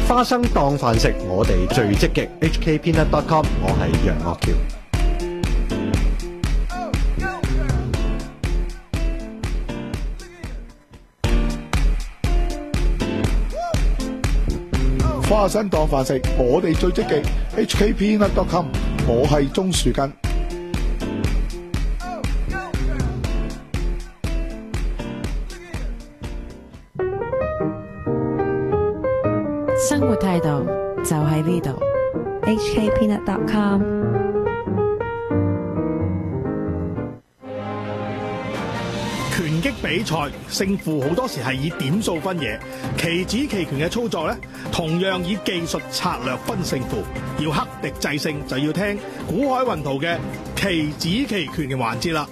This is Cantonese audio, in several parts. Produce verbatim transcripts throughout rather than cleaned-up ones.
花生當飯食，我哋最積極。H K Peanut dot com， 我係楊岳橋。 花生當飯食，我哋最積極。H K Peanut dot com， 我係鍾樹根。 生活態度就喺呢度。 H K Peanut dot com。 拳擊比賽勝負好多時係以點數分野，棋子棋拳嘅操作咧，同樣以技術策略分勝負。要克敵制勝，就要聽古海雲圖嘅棋子棋拳嘅環節啦。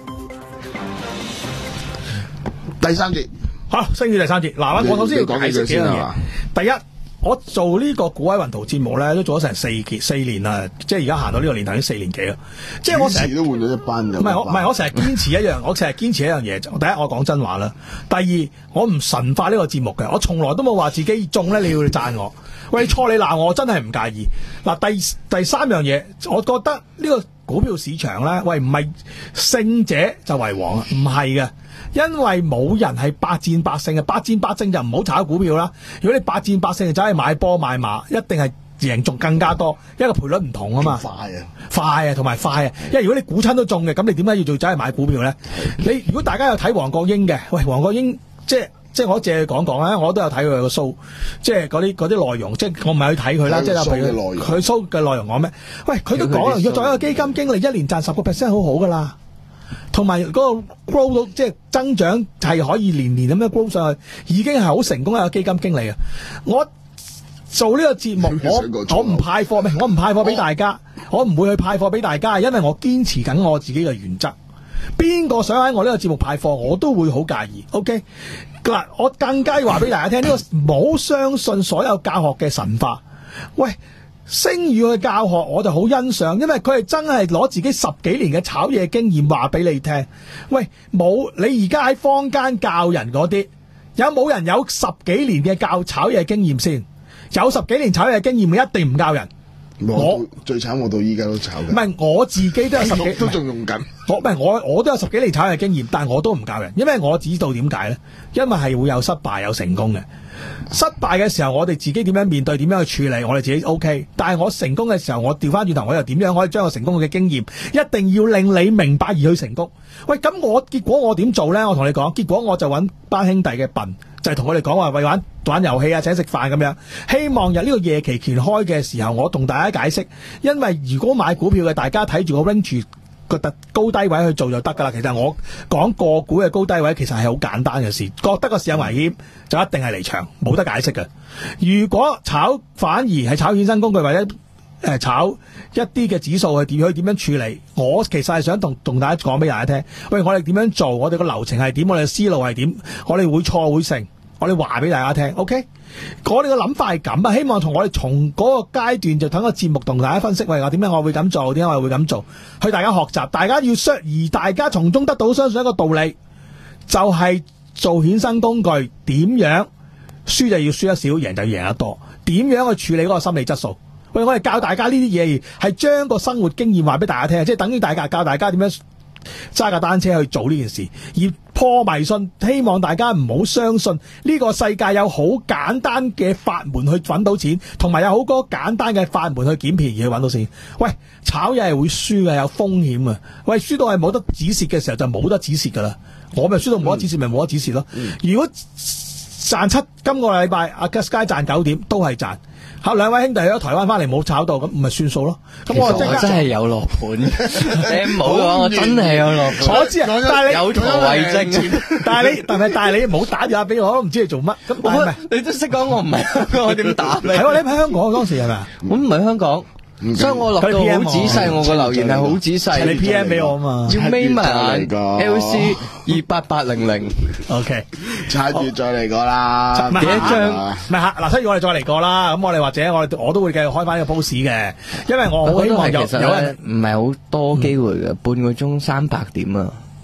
第三節， 好，升至第三節。嗱，我首先要解釋幾樣嘢。第一，我做呢個古海雲圖節目咧，都做咗成四期四年啦，即係而家行到呢個年頭已經四年幾啦。即係我成日都換咗一班嘅。 唔係我唔係我成日堅持一樣，我成日堅持一樣嘢。第一，我講真話啦。第二，我唔神化呢個節目嘅，我從來都冇話自己中咧，你要讚我。喂，你錯你鬧我，我真係唔介意。嗱，第第三樣嘢，我覺得呢個股票市場咧，喂，唔係勝者就為王啊，唔係嘅。因為冇人係百戰百勝嘅，百戰百勝就唔好炒股票啦。如果你百戰百勝就走去買波買馬，一定係贏仲更加多，因為賠率唔同啊嘛。 快啊， 快啊，同埋快啊。因為如果你估親都中嘅，咁你點解要做走去買股票咧？你如果大家有睇黃國英嘅，喂，黃國英即係即係我借佢講講啦，我都有睇佢個 show， 即係嗰啲嗰啲內容，即係我唔係去睇佢啦，即係譬如佢 show 嘅內容講咩？喂，佢都講啦，如果作為一個基金經理，一年賺十個 percent 好好噶啦。同埋嗰個 grow 到即係增長係可以年年咁樣 grow 上去，已經係好成功一個基金經理啊！我做呢個節目，我我唔派貨咩？我唔派貨俾大家，我唔會去派貨俾大家，因為我堅持緊我自己嘅原則。邊個想喺我呢個節目派貨，我都會好介意。OK 嗱，我更加要話俾大家聽，呢個唔好相信所有教學嘅神化。喂！星宇嘅教學我就好欣賞，因為佢係真係攞自己十幾年嘅炒嘢經驗話俾你聽。喂，冇你而家喺坊間教人嗰啲，有冇人有十幾年嘅教炒嘢經驗先？有十幾年炒嘢經驗，一定唔教人。 我，我最慘，我到依家都炒緊。 唔係我自己都有十幾， 都仲用緊。 我唔係我我都有十幾年炒嘢經驗，但係我都唔教人，因為我知道點解咧？因為係會有失敗有成功嘅。失敗嘅時候，我哋自己點樣面對，點樣去處理，我哋自己 OK。但係我成功嘅時候，我調翻轉頭，我又點樣可以將個成功嘅經驗，一定要令你明白而去成功。喂，咁我結果我點做呢？我同你講，結果我就揾班兄弟嘅笨，就係同佢哋講話，為玩玩遊戲啊，請食飯咁樣。希望日呢個夜期權開嘅時候，我同大家解釋，因為如果買股票嘅，大家睇住個 range個高低位去做就得噶啦。其實我講個股嘅高低位其實係好簡單嘅事，覺得個市有危險就一定係離場，冇得解釋嘅。如果炒反而係炒衍生工具或者誒炒一啲嘅指數去點去點樣處理，我其實係想同同大家講俾大家聽，喂，我哋點樣做，我哋個流程係點，我哋嘅思路係點，我哋會錯會成，我哋話俾大家聽 OK。我哋嘅諗法係咁啊，希望同我哋從嗰個階段就等個節目同大家分析，喂，我點解我會咁做，點解我會咁做，去大家學習，大家要相而大家從中得到相信一個道理，就係、是、做衍生工具點樣輸就要輸得少，贏就要贏得多，點樣去處理嗰個心理質素。喂，我哋教大家呢啲嘢，係將個生活經驗話俾大家聽，即係等於大家教大家點樣揸架單車去做呢件事，而破迷信，希望大家唔好相信呢個世界有好簡單嘅法門去揾到錢，同埋有好多簡單嘅法門去撿便宜去揾到錢。喂，炒嘢係會輸嘅，有風險嘅。喂，輸到係冇得止蝕嘅時候就冇得止蝕噶啦。我咪輸到冇得止蝕咪冇得止蝕咯。嗯、如果賺七，今個禮拜阿 Sky 賺九點都係賺。嚇，兩位兄弟去咗台灣翻嚟冇炒到，咁唔係算數咯。咁我真係有落盤，你唔好講，我真係有落盤。 我知啊，但係你有圖為證。 但係你，但係但係你冇打電話俾我，我都唔知你做乜。咁我係你都識講，我唔係香港，我點打你？ 係喎，你喺香港當時係咪啊？ 我唔係香港。所以我落到好仔細，我個留言係好仔細。 你 P M 俾我啊嘛， 要眯埋眼 L C 二八八零零。 OK， 差住再嚟過啦。 幾多張？唔係嗱，所以我哋再嚟過啦。咁我哋或者我我都會繼續開翻呢個 post 嘅，因為我好希望有有人唔係好多機會嘅，半個鐘三百點啊。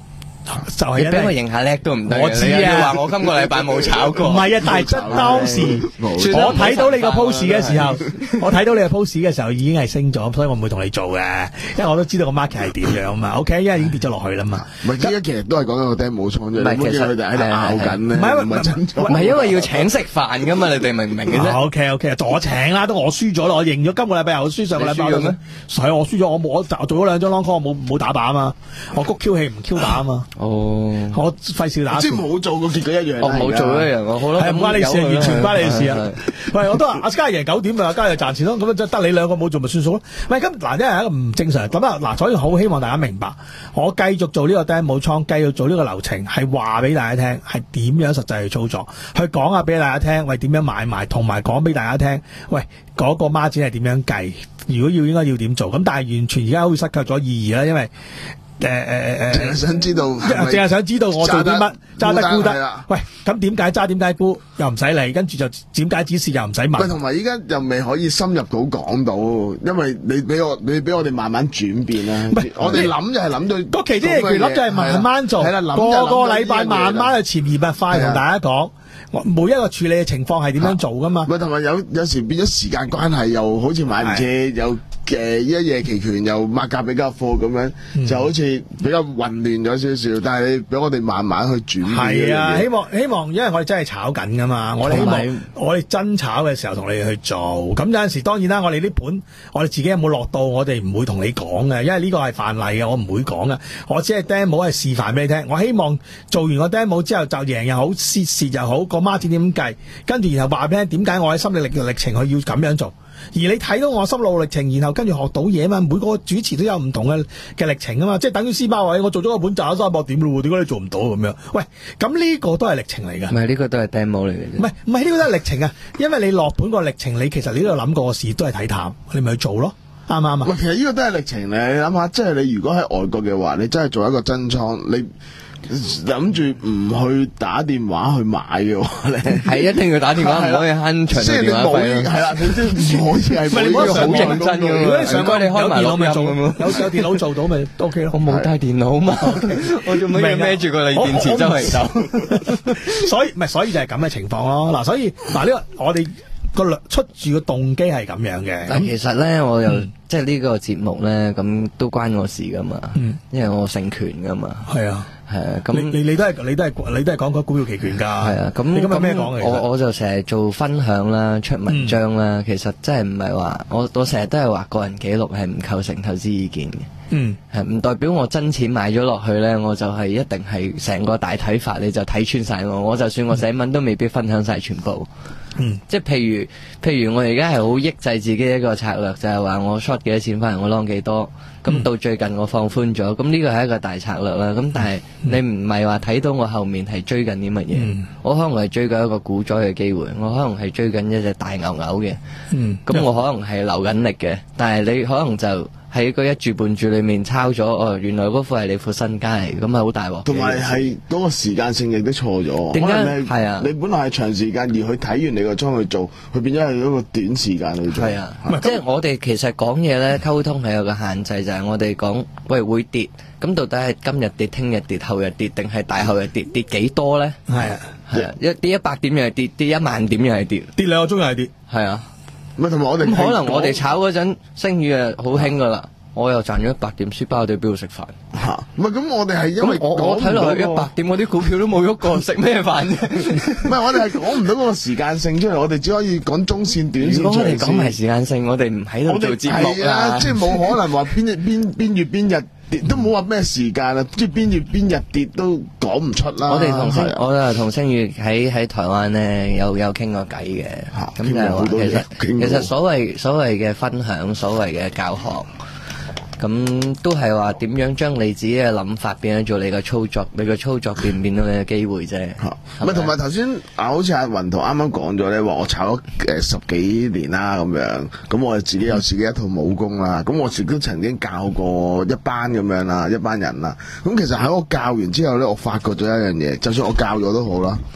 就係你俾我認下叻都唔得嘅。 我知啊你又要話我今個禮拜冇炒過。 唔係啊，但係當時我睇到你個 post 嘅時候，我睇到你個 post 嘅時候已經係升咗，所以我唔會同你做嘅，因為我都知道個 market 係點樣啊嘛。OK，因為已經跌咗落去啦嘛。 唔係，依家其實都係講緊個 demo 倉啫。唔係，其實佢哋喺度拗緊咧。 唔係唔係真唔係因為要請食飯噶嘛？你哋明唔明嘅啫 ？OK OK，我請啦，都我輸咗啦，我認咗今個禮拜又輸，上個禮拜輸咗咩？ 係我輸咗，我冇我做咗兩張 long call，我冇冇打靶啊嘛，我谷 Q 氣唔 Q 打啊嘛。 哦， 我費事打。 即係冇做個結果一樣。 我冇做一樣，我好啦。 係唔關你事，完全唔關你事啊！喂，我都話阿嘉贏九點啊，阿嘉又賺錢咯，咁就得你兩個冇做咪算數咯。喂，咁嗱，真係一個唔正常咁啊！嗱，所以好希望大家明白，我繼續做呢個 demo 倉，繼續做呢個流程，係話俾大家聽，係點樣實際去操作，去講下俾大家聽，喂點樣買賣，同埋講俾大家聽，喂嗰、那個孖展係點樣計，如果要應該要點做，咁但係完全而家好似失去咗意義啦，因為。誒誒誒誒， 想知道， 淨係想知道我做啲乜，揸得沽得。喂，咁點解揸？點解沽？又唔使理，跟住就點解指示又唔使問。 喂，同埋依家又未可以深入到講到，因為你俾我，你俾我哋慢慢轉變啦。唔係，我哋諗就係諗到個期指期權諗就係慢慢做， 係啦，諗個個禮拜慢慢去潛移默化同大家講。每一個處理嘅情況係點樣做噶嘛？ 喂，同埋有有時變咗時間關係，又好似買唔切，又誒一夜期權又抹價比較貨咁樣，嗯、就好似比較混亂咗少少。但係你俾我哋慢慢去轉。 係啊，希望希望，因為我哋真係炒緊噶嘛，我哋希望我哋真炒嘅時候同你哋去做。咁有陣時當然啦，我哋啲盤我哋自己有冇落到，我哋唔會同你講嘅，因為呢個係範例嘅，我唔會講嘅。我只係 demo 係示範俾你聽。我希望做完個 demo 之後就贏又好，蝕蝕又好，個孖展點計，跟住然後話俾你聽點解我喺心理歷歷程去要咁樣做。而你睇到我心路歷程，然後跟住學到嘢嘛，每個主持都有唔同嘅嘅歷程啊嘛，即係等於斯巴位，我做咗個盤賺咗三百點咯，點解你做唔到咁樣？喂，咁呢個都係歷程嚟噶， 唔係呢個都係 demo 嚟嘅啫。 唔係唔係呢個都係歷程啊，因為你落盤個歷程，你其實你都有諗過個事都係睇淡，你咪去做咯，啱唔啱啊？ 喂，其實呢個都係歷程嚟，你諗下，即係你如果喺外國嘅話，你真係做一個真倉，你。諗住唔去打電話去買嘅話咧， 係一定要打電話，唔可以慳長嘅電話費咯。 係啦，你都唔可以係唔可以好認真嘅。 如果你上該你開埋錄音咁有有電腦做到咪 OK 咯。 我冇帶電腦嘛，我做乜要孭住個鋰電池周圍走？ 所以唔係，所以就係咁嘅情況咯。嗱，所以嗱呢個我哋個出住個動機係咁樣嘅。 但其實咧，我又即係呢個節目咧，咁都關我事噶嘛，因為我姓權噶嘛。係啊。係啊，咁你你你都係你都係你都係講嗰股票期權㗎。係啊，咁你今日咩講嘅？ 我我就成日做分享啦，出文章啦，嗯、其實真係唔係話我我成日都係話個人記錄係唔構成投資意見嘅。嗯，係唔代表我真錢買咗落去咧，我就係一定係成個大睇法，你就睇穿晒我。我就算我寫文都未必分享晒全部。嗯，即係譬如譬如我而家係好抑制自己一個策略，就係話我 short 幾多錢翻嚟，我 long 幾多。咁、嗯、到最近我放寬咗，咁呢個係一個大策略啦。咁但係你唔係話睇到我後面係追緊啲乜嘢？嗯、我可能係追緊一個股災嘅機會，我可能係追緊一隻大牛牛嘅。咁、嗯、我可能係留緊力嘅，但係你可能就喺個一注半注裏面抄咗，哦，原來嗰副係你副身家嚟，咁啊好大鑊。同埋係嗰個時間性亦都錯咗。點解？係啊，你本來係長時間而去睇完你個倉去做，佢變咗係一個短時間去做。係啊， 啊即係我哋其實講嘢咧，溝通係有個限制，就係、是、我哋講喂會跌，咁到底係今日跌、聽日跌、後日跌，定係大後日跌？跌幾多咧？係啊，係啊，一跌一百點又係跌，跌一萬點又係跌，跌兩個鐘又係跌。係啊。 咁同埋我哋可能我哋炒嗰陣升雨啊好興噶啦，我又賺咗一百點，書包我哋邊度食飯？ 吓，唔係咁我哋係因為我我睇落去一百點，我啲股票都冇喐過，食咩飯啫？ 唔係我哋係講唔到嗰個時間性出嚟，我哋只可以講中線、短線、長線。如果我哋講埋時間性，我哋唔喺度做節目啦。 即係冇可能話邊日邊邊月邊日跌，都冇話咩時間啊！即係邊月邊日跌都講唔出啦。 我哋同星，我啊同星宇喺喺台灣咧有有傾過偈嘅，咁就係話其實其實所謂所謂嘅分享，所謂嘅教學。咁都係話點樣將你自己嘅諗法變咗做你嘅操作，你嘅操作變唔變到你嘅機會啫。 唔係同埋頭先啊，好似阿雲圖啱啱講咗咧，話我炒咗誒十幾年啦咁樣，咁我自己有自己一套武功啦，咁我自己都曾經教過一班咁樣啦，一班人啦。咁其實喺我教完之後咧，我發覺咗一樣嘢，就算我教咗都好啦。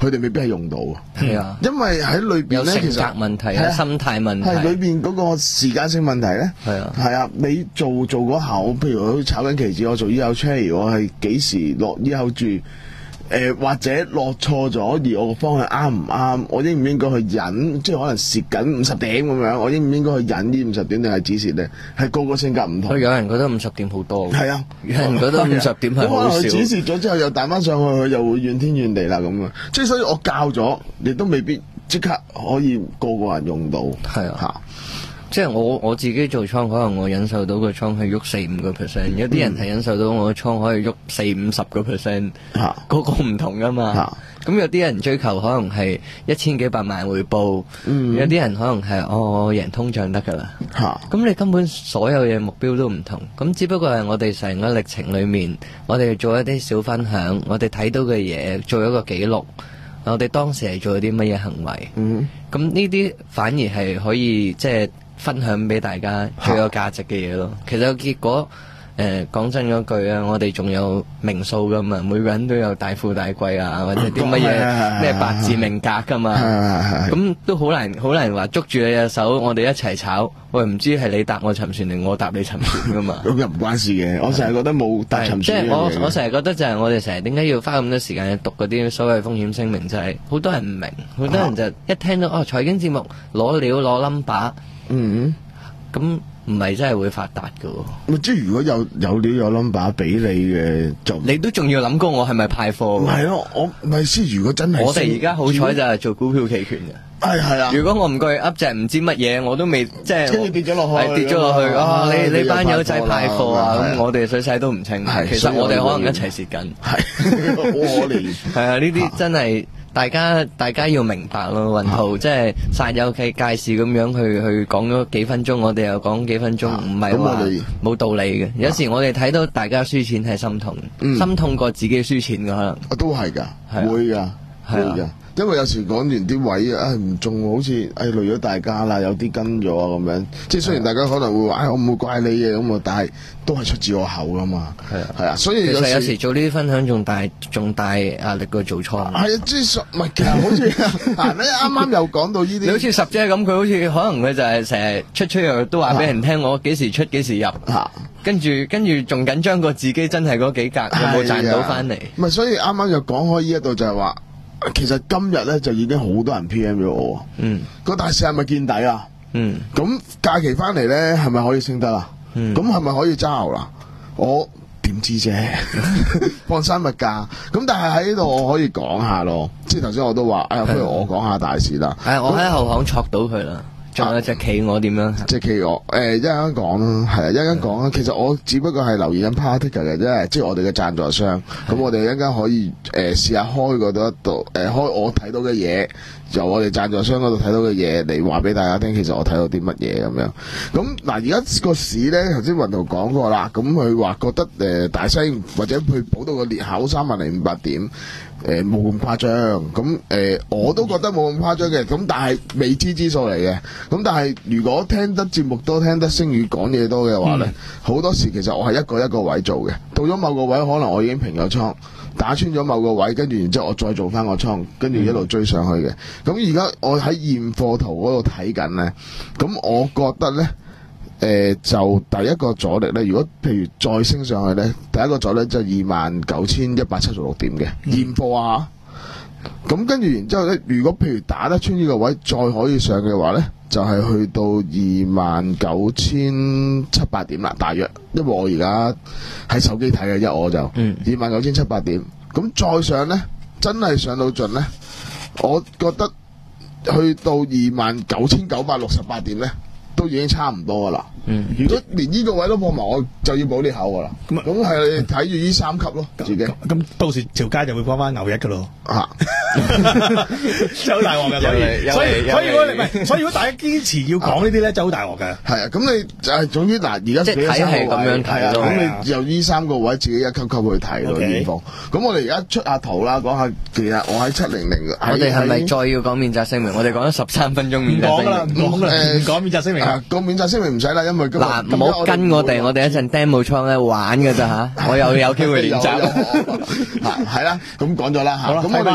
佢哋未必係用到。 係啊， 因為喺裏邊有咧，其性格實問題啊，心態問題， 係裏邊嗰個時間性問題咧。 係啊， 係啊，你做做嗰下，我譬如我炒緊期指，我做 E 口 trade，我係幾時落 E 口注？誒、呃、或者落錯咗，而我個方向啱唔啱？我應唔應該去忍？即係可能蝕緊五十點咁樣，我應唔應該去忍呢五十點定係止蝕咧？係個個性格唔同。 有人覺得五十點好多， 係啊， 有人覺得五十點係好少。 佢止蝕咗之後又彈翻上去，佢又會怨天怨地啦咁啊！即係所以我教咗，你都未必即刻可以個個人用到。 係啊。嚇即係我我自己做倉，可能我忍受到個倉係喐四五個 percent， 有啲人係忍受到我個倉可以喐四五十個 percent， 個個唔同噶嘛。咁有啲人追求可能係一千幾百萬回報，嗯、有啲人可能係哦我贏通脹得噶啦。咁你根本所有嘢目標都唔同，咁只不過係我哋成個歷程裏面，我哋做一啲小分享，我哋睇到嘅嘢做一個記錄，我哋當時係做咗啲乜嘢行為。咁呢啲反而係可以即係。分享俾大家最有價值嘅嘢咯。其實個結果，誒講真嗰句啊，我哋仲有名數噶嘛，每個人都有大富大貴啊，或者啲乜嘢咩八字命格噶嘛，咁都好難好難話捉住你隻手，我哋一齊炒，我唔知係你搭我沉船定我搭你沉船噶嘛。 咁又唔關事嘅，我成日覺得冇搭沉船。 即係我我成日覺得就係我哋成日點解要花咁多時間去讀嗰啲所謂風險聲明，就係好多人唔明，好多人就一聽到哦財經節目攞料攞 number。嗯，咁唔係真係會發達噶喎。 即係如果有有料有 number 俾你嘅，就你都仲要諗過我係咪派貨？ 唔係咯，我唔係先。如果真係我哋而家好彩就係做股票期權嘅。 係係啊。 如果我唔過去噏隻唔知乜嘢，我都未即係跟住跌咗落去， 係跌咗落去啊！你你班友仔派貨啊，咁我哋水洗都唔清。其實我哋可能一齊蝕緊。 係好可憐。 係啊，呢啲真係。大家大家要明白咯，雲圖即係煞有介事咁樣去去講咗幾分鐘，我哋又講幾分鐘，唔係話冇道理嘅。有時我哋睇到大家輸錢係心痛，嗯、心痛過自己輸錢嘅可能。 都係㗎，會㗎，會㗎。因為有時講完啲位啊，唔中，好似誒累咗大家啦，有啲跟咗啊咁樣。即係雖然大家可能會話，唉，我唔會怪你嘅咁啊，但係都係出自我口㗎嘛。係啊，係啊，所以有時有時做呢啲分享仲大仲大壓力過做倉。 係啊，即係唔係其實好似啊，你啱啱又講到呢啲， 你好似十姐咁，佢好似可能佢就係成日出出入都話俾人聽，我幾時出幾時入。跟住跟住仲緊張過自己真係嗰幾格有冇賺到翻嚟。 唔係，所以啱啱又講開呢一度就係話。其實今日咧就已經好多人 P M 咗我，嗯，個大市係咪見底啊？嗯，咁假期翻嚟咧係咪可以升得啊？嗯，咁係咪可以揸牛啦？我點知啫？放生物價，咁但係喺呢度我可以講下咯，即係頭先我都話，哎不如我講下大市啦。 係、嗯，我喺後巷戳到佢啦。仲有隻企鵝點樣？ 隻企鵝誒，一陣間講啦，係啊，一陣間講啦。其實我只不過係留意緊 Particle 嘅啫，即係我哋嘅贊助商。咁我哋一陣間可以誒試下開嗰度一度誒開我睇到嘅嘢，由我哋贊助商嗰度睇到嘅嘢嚟話俾大家聽。其實我睇到啲乜嘢咁樣。咁嗱，而家個市咧，頭先雲圖講過啦。咁佢話覺得誒、呃、大升或者佢補到個裂口三萬零五百點。誒冇咁誇張，咁誒、呃、我都覺得冇咁誇張嘅，咁但係未知之數嚟嘅，咁但係如果聽得節目多、聽得星宇講嘢多嘅話咧，好、嗯、多時其實我係一個一個位做嘅，到咗某個位可能我已經平咗倉，打穿咗某個位，跟住然之後我再做翻個倉，跟住一路追上去嘅。咁而家我喺現貨圖嗰度睇緊咧，咁我覺得咧。誒、呃，就第一個阻力咧，如果譬如再升上去咧，第一個阻力就係二萬九千一百七十六點嘅現貨啊。咁跟住然之後咧，如果譬如打得穿呢個位，再可以上嘅話咧，就係、是、去到二萬九千七百點啦，大約。因為我而家喺手機睇嘅啫，我就二萬九千七百點。咁再上咧，真係上到盡咧，我覺得去到二萬九千九百六十八點咧。都已經差唔多噶啦。嗯，如果連呢個位都破埋，我就要補呢口噶啦。咁咁係睇住呢三級咯，自己。咁到時條街就會放翻牛一噶咯。 啊， 真係好大鑊嘅，所以所以所以如果你唔係，所以如果大家堅持要講呢啲咧，真係好大鑊嘅。 係啊，咁你就係總之嗱，而家即係睇係咁樣睇啊。 咁你由呢三個位自己一級級去睇咯，現況。咁我哋而家出下圖啦，講下其實我喺七零零。 我哋係咪再要講免責聲明？我哋講咗十三分鐘免責聲明。 講啦，講啦，誒，講免責聲明。 個免責聲明唔使啦，因為嗱唔好跟我哋，我哋一陣 demo 倉咧玩嘅咋吓，我又有機會練習。 係啦，咁講咗啦吓，咁我哋而家出圖。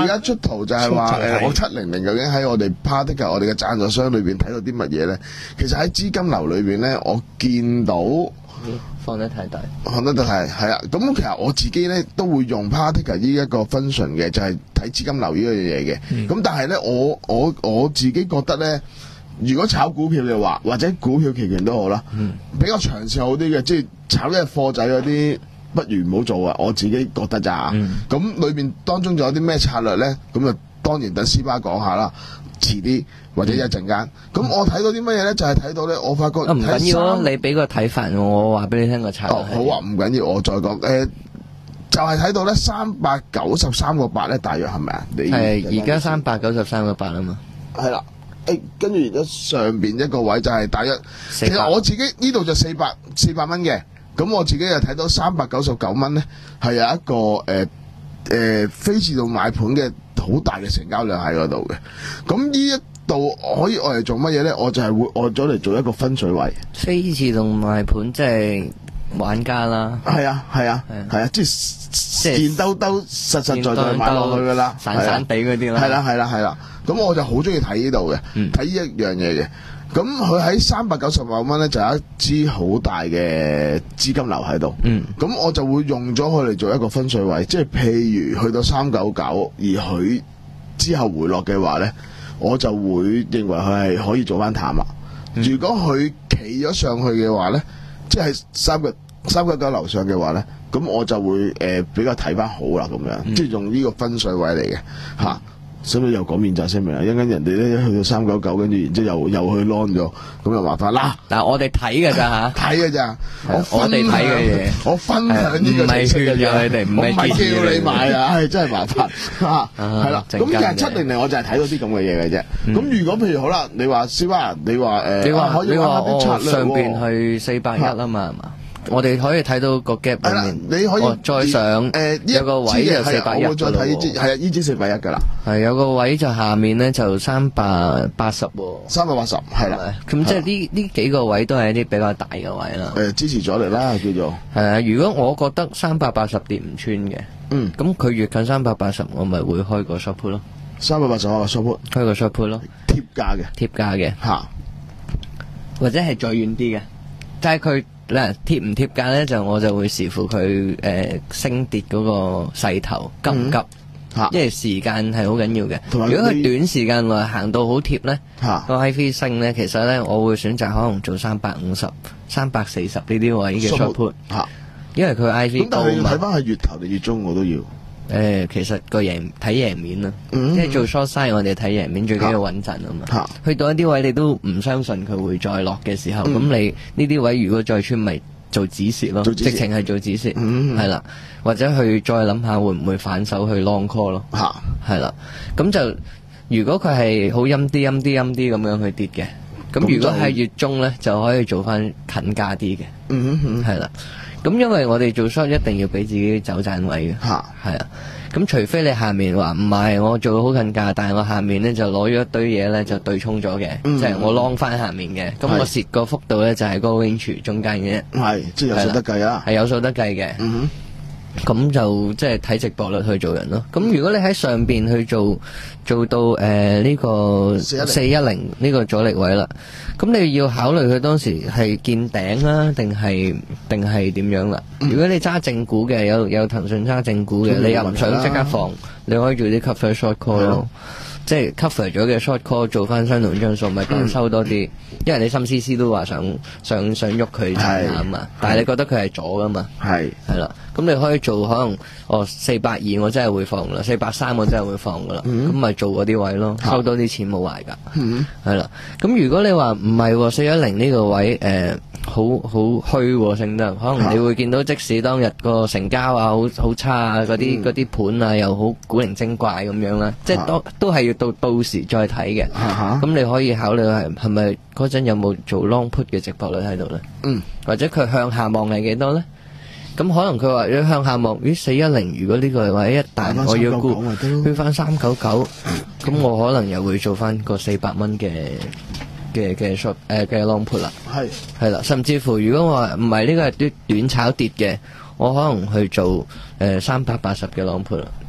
圖就係話誒，我七零零究竟喺我哋 Particle 我哋嘅贊助商裏邊睇到啲乜嘢咧？其實喺資金流裏邊咧，我見到。 放得太大， 放得太係啊！咁其實我自己咧都會用 Particle 呢一個 function 嘅，就係睇資金流呢樣嘢嘅。咁、嗯、但係咧，我我我自己覺得咧，如果炒股票嘅話，或者股票期權都好啦，嗯、比較長線好啲嘅，即係炒一隻貨仔嗰啲，不如唔好做啊！我自己覺得咋。咁、嗯、裏面當中仲有啲咩策略咧？咁啊，當然等斯巴講下啦。遲啲或者一陣間，咁、嗯、我睇到啲乜嘢咧？就係、是、睇到咧，我發覺唔緊要咯，你俾個睇法我，我話俾你聽個策略。 哦，好啊，唔緊要，我再講。誒、呃，就係、是、睇到咧，三百九十三個八咧，大約係咪啊？ 係而家三百九十三個八啊嘛。係啦，誒，跟住而家上邊一個位就係大約，其實我自己呢度就四百四百蚊嘅，咁我自己又睇到三百九十九蚊咧，係有一個誒誒、呃呃、非自動買盤嘅。好大嘅成交量喺嗰度嘅，咁呢一度可以我嚟做乜嘢咧？我就係會按咗嚟做一個分水位。 非自動賣盤即係玩家啦。 係啊，係啊，係啊，即係現兜兜實實在在買落去噶啦， 散散地嗰啲啦。 係啦，係啦，係啦。咁我就好中意睇呢度嘅，睇呢一樣嘢嘅。咁佢喺三百九十萬蚊咧，就有一支好大嘅資金流喺度。嗯，咁我就會用咗佢嚟做一個分水位，即係譬如去到三九九，而佢之後回落嘅話咧，我就會認為佢係可以做翻淡啦。嗯、如果佢企咗上去嘅話咧，即係三個三九九樓上嘅話咧，咁我就會誒、呃、比較睇翻好啦，咁樣，嗯、即係用呢個分水位嚟嘅吓。嗯使唔使又講免責聲明啊？一陣間人哋咧去到三九九，跟住然之後又又去 long 咗，咁又麻煩啦。 嗱，我哋睇嘅咋吓？ 睇嘅咋？ 我哋睇嘅嘢， 我分享呢個知識嘅啫。 佢哋唔係叫你買啊，係真係麻煩嚇。係啦，咁其實七零零我就係睇到啲咁嘅嘢嘅啫。咁如果譬如好啦，你話小巴，你話誒， 你話可以玩下啲策略喎。 上邊去四百一啊嘛，係嘛？我哋可以睇到個 gap 裏面， 你可以、 哦、再上誒有個位就四百一㗎啦。我再睇呢支，係啊，呢支四百一㗎啦。係有個位就下面咧就三百八十喎。 三百八十係啦。 咁即係呢呢幾個位都係一啲比較大嘅位啦。 誒支持咗嚟啦，叫做係啊。如果我覺得三百八十跌唔穿嘅，嗯，咁佢越近三百八十，我咪會開個 short put 咯。 三百八十開個 short put， 開個 short put 咯， 貼價嘅， 貼價嘅嚇， 或者係再遠啲嘅，但係佢。嗱，貼唔貼價咧，就我就會視乎佢誒、呃、升跌嗰個勢頭急唔急，嗯、因為時間係好緊要嘅。如果佢短時間內行到好貼咧，個 I V 升咧，其實咧我會選擇可能做三百五十、三百四十呢啲位嘅 short put，因為佢 I V 高嘛。咁但係要睇翻係月頭定月中我都要。 誒、呃，其實個贏睇贏面啦，嗯、即係做 short side 我哋睇贏面最緊要穩陣啊嘛。啊去到一啲位你都唔相信佢會再落嘅時候，咁、嗯、你呢啲位如果再穿咪做止蝕咯，直情係做止蝕，係啦、嗯，或者去再諗下會唔會反手去 long call 咯，係啦、啊，咁就如果佢係好陰啲陰啲陰啲咁樣去跌嘅，咁如果係月中咧就可以做翻近價啲嘅，係啦。咁因為我哋做 short 一定要俾自己走賺位嘅，係啊。咁除非你下面話唔係我做好近價，但係我下面咧就攞咗一堆嘢咧就對沖咗嘅，即係我 long 翻下面嘅，咁我蝕個幅度咧就係嗰個 range 中間嘅，係即係有數得計啊， 係有數得計嘅。咁就即係睇值博率去做人咯。咁如果你喺上邊去做做到誒呢、呃這個四一零呢個阻力位啦，咁你要考慮佢當時係見頂啦，定係定係點樣啦？嗯、如果你揸正股嘅，有有騰訊揸正股嘅，嗯、你又唔想即刻放，你可以做啲 cover short call 咯。即係 cover 咗嘅 short call 做翻相同張數，咪當收多啲。嗯、因為你心思思都話想想想喐佢賺下啊嘛，但係你覺得佢係左噶嘛，係係啦。咁你可以做可能哦四百二我真係會放啦，四百三我真係會放噶啦。咁咪、嗯、做嗰啲位咯，收多啲錢冇壞㗎。係啦、嗯。咁如果你話唔係四一零呢個位誒、呃，好好虛喎升得，可能你會見到即使當日個成交啊好好差啊，嗰啲嗰啲盤啊又好古靈精怪咁樣啦，即係都都係要到到時再睇嘅。咁、啊、你可以考慮係係咪嗰陣有冇做 long put 嘅值博率喺度咧？嗯，或者佢向下望係幾多咧？咁可能佢話如果向下望，咦四一零如果呢個位一旦我要沽，去翻三九九，咁我可能又會做翻個四百蚊嘅嘅嘅 short 誒嘅 long put 啦。係係啦，甚至乎如果我話唔係呢個係短短炒跌嘅，我可能去做誒三百八十嘅 long put 啦。嗯，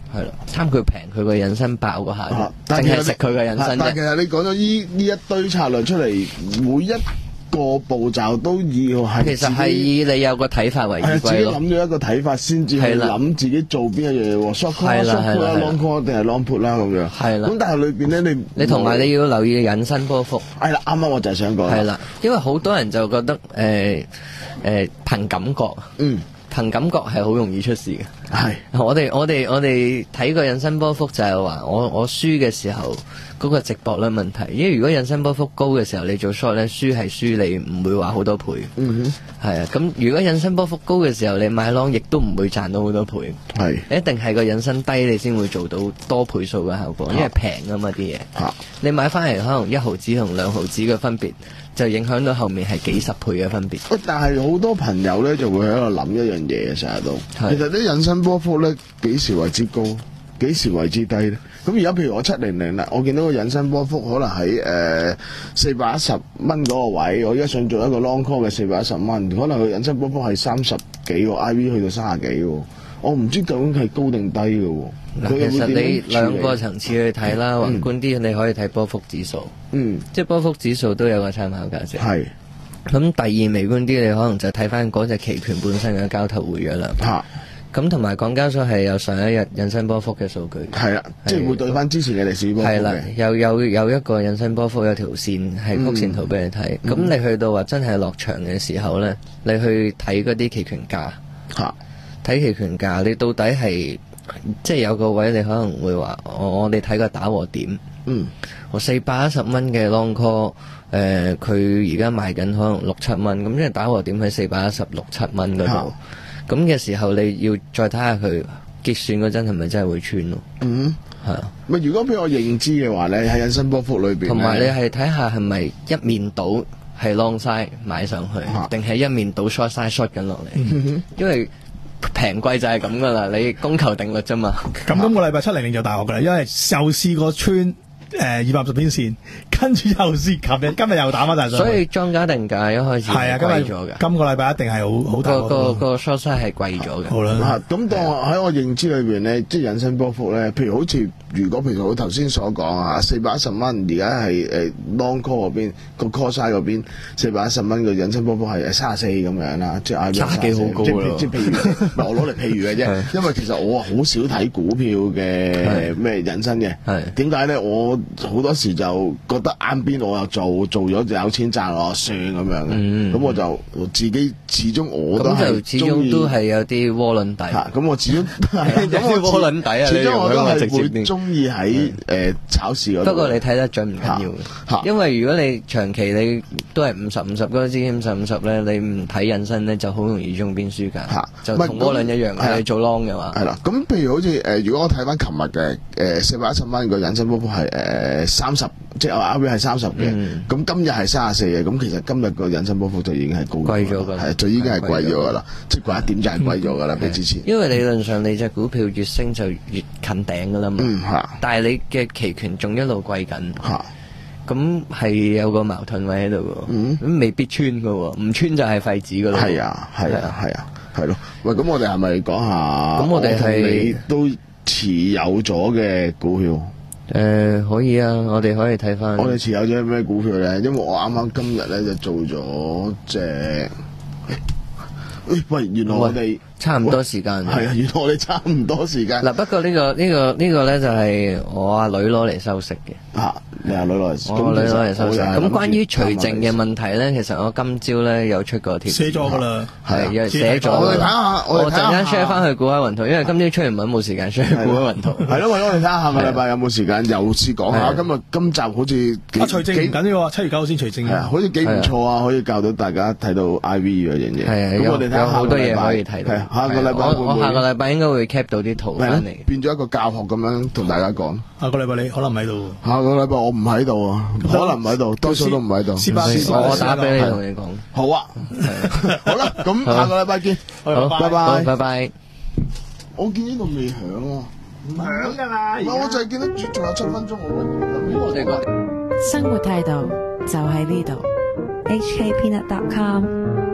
係咯，貪佢平，佢個引申爆嗰下，淨係食佢個引申啫。 但其實你講咗呢呢一堆策略出嚟，每一個步驟都要係其實係以你有個睇法為依歸咯。 自己諗咗一個睇法先至去諗自己做邊一樣嘢喎 ，short call、short call 啦、long call 定係 long put 啦咁樣。 係啦。 咁但係裏邊咧，你你同埋你要留意引申波幅。 係啦，啱啱我就係想講。 係啦，因為好多人就覺得誒誒憑感覺。嗯。憑感覺係好容易出事嘅。係，我哋我哋我哋睇個引申波幅就係話，我我輸嘅時候嗰個值博率問題。因為如果引申波幅高嘅時候，你做 short 咧，輸係輸，你唔會話好多倍。嗯哼，係啊。咁如果引申波幅高嘅時候，你買 long 亦都唔會賺到好多倍。係，一定係個引申低，你先會做到多倍數嘅效果，因為平啊嘛啲嘢。嚇，你買翻嚟可能一毫子同兩毫子嘅分別，就影響到後面係幾十倍嘅分別。 但係好多朋友咧就會喺度諗一樣嘢嘅，成日都。其實啲引申波幅咧幾時為之高，幾時為之低咧？咁而家譬如我七零零啦，我見到個引申波幅可能喺誒四百一十蚊嗰個位，我而家想做一個 long call 嘅四百一十蚊，可能個引申波幅係三十幾個 I V 去到三十幾喎，我唔知究竟係高定低嘅喎。 嗱，其實你兩個層次去睇啦，宏觀啲你可以睇波幅指數，嗯，即係波幅指數都有個參考價值。係。咁第二微觀啲，你可能就睇翻嗰隻期權本身嘅交投活躍量。嚇。咁同埋港交所係有上一日引申波幅嘅數據。係啦，即係會對翻之前嘅歷史波幅嘅。係啦，有有有一個引申波幅有條線係曲線圖俾你睇。咁、嗯、你去到話真係落場嘅時候咧，你去睇嗰啲期權價。嚇。睇期權價，你到底係即係有個位，你可能會話我我哋睇個打和點。嗯。我四百一十蚊嘅 long call。誒佢而家賣緊可能六七蚊，咁即係打和點喺四百一十六七蚊嗰度，咁嘅時候你要再睇下佢結算嗰陣係咪真係會穿咯？嗯，係啊。咪如果俾我認知嘅話咧，喺引申波幅裏邊，同埋你係睇下係咪一面倒係 long side 買上去，定係一面倒 short side short 緊落嚟？嗯、因為平貴就係咁噶啦，你供求定律啫嘛。 咁今個禮拜七零零就大鑊噶啦，因為又試過穿。誒二百五十天線，跟住又試，琴日今日又打翻大上。所以莊家定價一開始係啊，今日咗嘅。今個禮拜一定係好好大個個個 short size 係貴咗嘅。好啦， 咁當喺我認知裏邊咧，即係引申波幅咧，譬如好似如果譬如我頭先所講啊，四百一十蚊，而家係誒 long call 嗰邊個 call size 嗰邊四百一十蚊嘅引申波幅係三十四咁樣啦，即係三十幾好高咯。 即係譬如我攞嚟譬如嘅啫，因為其實我好少睇股票嘅咩引申嘅。係點解咧？我好多時就覺得啱邊我又做，做咗就有錢賺我算咁樣嘅，咁、嗯、我就自己始終我都係始終都係有啲窩輪底，咁、 啊、我始終有啲窩輪底啊！ 始終我都係會中意喺誒炒市嗰度。 不過你睇得準唔緊要嘅、啊，因為如果你長期你都係五十五十嗰個資金五十五十咧，你唔睇引申咧，就好容易中邊輸㗎、啊。就同窩輪一樣，係你做 long 嘅話。 係啦，咁譬如好似誒、呃，如果我睇翻琴日嘅誒四百一十蚊個引申波幅係誒三十，即係我 R V 係三十嘅，咁、嗯、今日係三十四嘅，咁其實今日個引申波幅就已經係高貴咗㗎，係就已經係貴咗㗎啦，即係貴一點就係貴咗㗎啦，比之前。 因為理論上你隻股票越升就越近頂㗎啦嘛，嗯、但係你嘅期權仲一路貴緊，咁係有個矛盾位喺度喎，咁、嗯、未必穿㗎喎，唔穿就係廢紙㗎啦。係啊，係啊，係啊，係咯。喂，咁我哋係咪講下？咁我哋係都持有咗嘅股票。 誒、呃，可以啊，我哋可以睇翻。 我哋持有咗咩股票咧？因為我啱啱今日咧就做咗隻。誒，喂，原來我哋差唔多時間。 係啊，原來我哋差唔多時間。 嗱，不過呢、這個呢、這個呢、這個咧就係我阿女攞嚟收息嘅。 啊，你阿女攞嚟， 我女攞嚟收息。咁關於除淨嘅問題咧，其實我今朝咧有出過貼， 寫咗噶啦， 係寫咗。 我哋睇下， 我陣間 share 翻去股海雲圖，因為今朝出完文冇時間 share 股海雲圖。 係咯，我哋睇下下個禮拜有冇時間又試講下。今日今集好似啊，除淨唔緊要，七月九號先除淨嘅， 好似幾唔錯啊，可以教到大家睇到 I V 嗰樣嘢。係咁我哋睇下有好多嘢可以睇到。 下個禮拜我我下個禮拜應該會 cap 到啲圖翻嚟， 變咗一個教學咁樣同大家講。 下個禮拜你可能唔喺度。 下個禮拜我唔喺度啊，可能唔喺度，多數都唔喺度。 我打俾你同你講。 好啊，好啦，咁下個禮拜見。好，拜拜， 拜拜。 我見呢度未響啊，唔響噶啦。唔係，我就係見到仲有七分鐘，我哋生活態度就喺呢度。 H K Peanut dot com